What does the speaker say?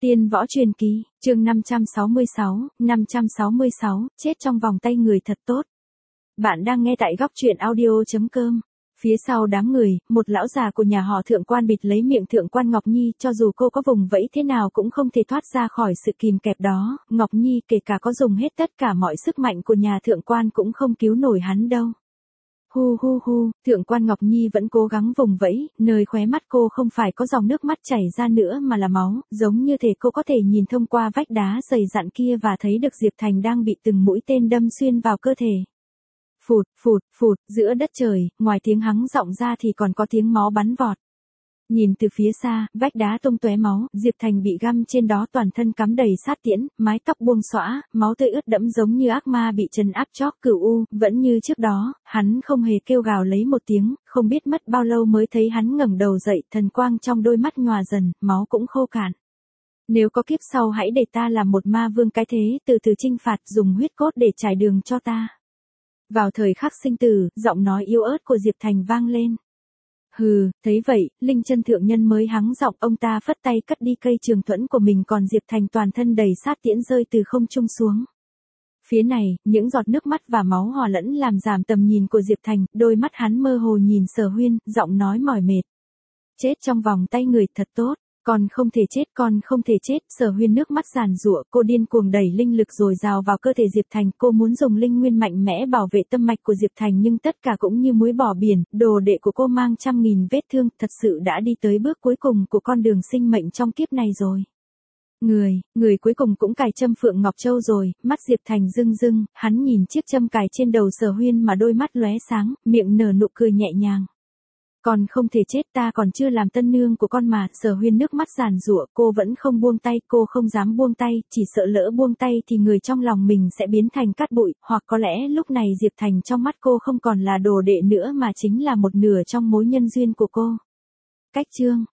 Tiên võ truyền kỳ, chương 566, chết trong vòng tay người thật tốt. Bạn đang nghe tại góc truyện audio.com. Phía sau đám người, một lão già của nhà họ Thượng Quan bịt lấy miệng Thượng Quan Ngọc Nhi, cho dù cô có vùng vẫy thế nào cũng không thể thoát ra khỏi sự kìm kẹp đó, Ngọc Nhi kể cả có dùng hết tất cả mọi sức mạnh của nhà Thượng Quan cũng không cứu nổi hắn đâu. Hu hu hu, Thượng Quan Ngọc Nhi vẫn cố gắng vùng vẫy, nơi khóe mắt cô không phải có dòng nước mắt chảy ra nữa mà là máu, giống như thể cô có thể nhìn thông qua vách đá dày dặn kia và thấy được Diệp Thành đang bị từng mũi tên đâm xuyên vào cơ thể. Phụt, phụt, phụt, giữa đất trời, ngoài tiếng hắng giọng ra thì còn có tiếng máu bắn vọt. Nhìn từ phía xa, vách đá tung tóe máu, Diệp Thành bị găm trên đó toàn thân cắm đầy sát tiễn, mái tóc buông xõa, máu tươi ướt đẫm giống như ác ma bị trấn áp chóp cửu u, vẫn như trước đó, hắn không hề kêu gào lấy một tiếng, không biết mất bao lâu mới thấy hắn ngẩng đầu dậy, thần quang trong đôi mắt nhòa dần, máu cũng khô cạn. Nếu có kiếp sau hãy để ta làm một ma vương cái thế, từ từ chinh phạt, dùng huyết cốt để trải đường cho ta. Vào thời khắc sinh tử, giọng nói yếu ớt của Diệp Thành vang lên. Hừ, thấy vậy, Linh Chân thượng nhân mới hắng giọng, ông ta phất tay cất đi cây trường thuẫn của mình, còn Diệp Thành toàn thân đầy sát tiễn rơi từ không trung xuống. Phía này, những giọt nước mắt và máu hòa lẫn làm giảm tầm nhìn của Diệp Thành, đôi mắt hắn mơ hồ nhìn Sở Huyên, giọng nói mỏi mệt. Chết trong vòng tay người thật tốt. Con không thể chết, con không thể chết, Sở Huyên nước mắt giàn giụa, cô điên cuồng đẩy linh lực dồi dào vào cơ thể Diệp Thành, cô muốn dùng linh nguyên mạnh mẽ bảo vệ tâm mạch của Diệp Thành nhưng tất cả cũng như muối bỏ biển, đồ đệ của cô mang trăm nghìn vết thương, thật sự đã đi tới bước cuối cùng của con đường sinh mệnh trong kiếp này rồi. Người cuối cùng cũng cài châm Phượng Ngọc Châu rồi, mắt Diệp Thành rưng rưng, hắn nhìn chiếc châm cài trên đầu Sở Huyên mà đôi mắt lóe sáng, miệng nở nụ cười nhẹ nhàng. Con không thể chết, ta còn chưa làm tân nương của con mà. Sở Huyên nước mắt giàn giụa, cô vẫn không buông tay, cô không dám buông tay, chỉ sợ lỡ buông tay thì người trong lòng mình sẽ biến thành cát bụi, hoặc có lẽ lúc này Diệp Thành trong mắt cô không còn là đồ đệ nữa mà chính là một nửa trong mối nhân duyên của cô. Cách chương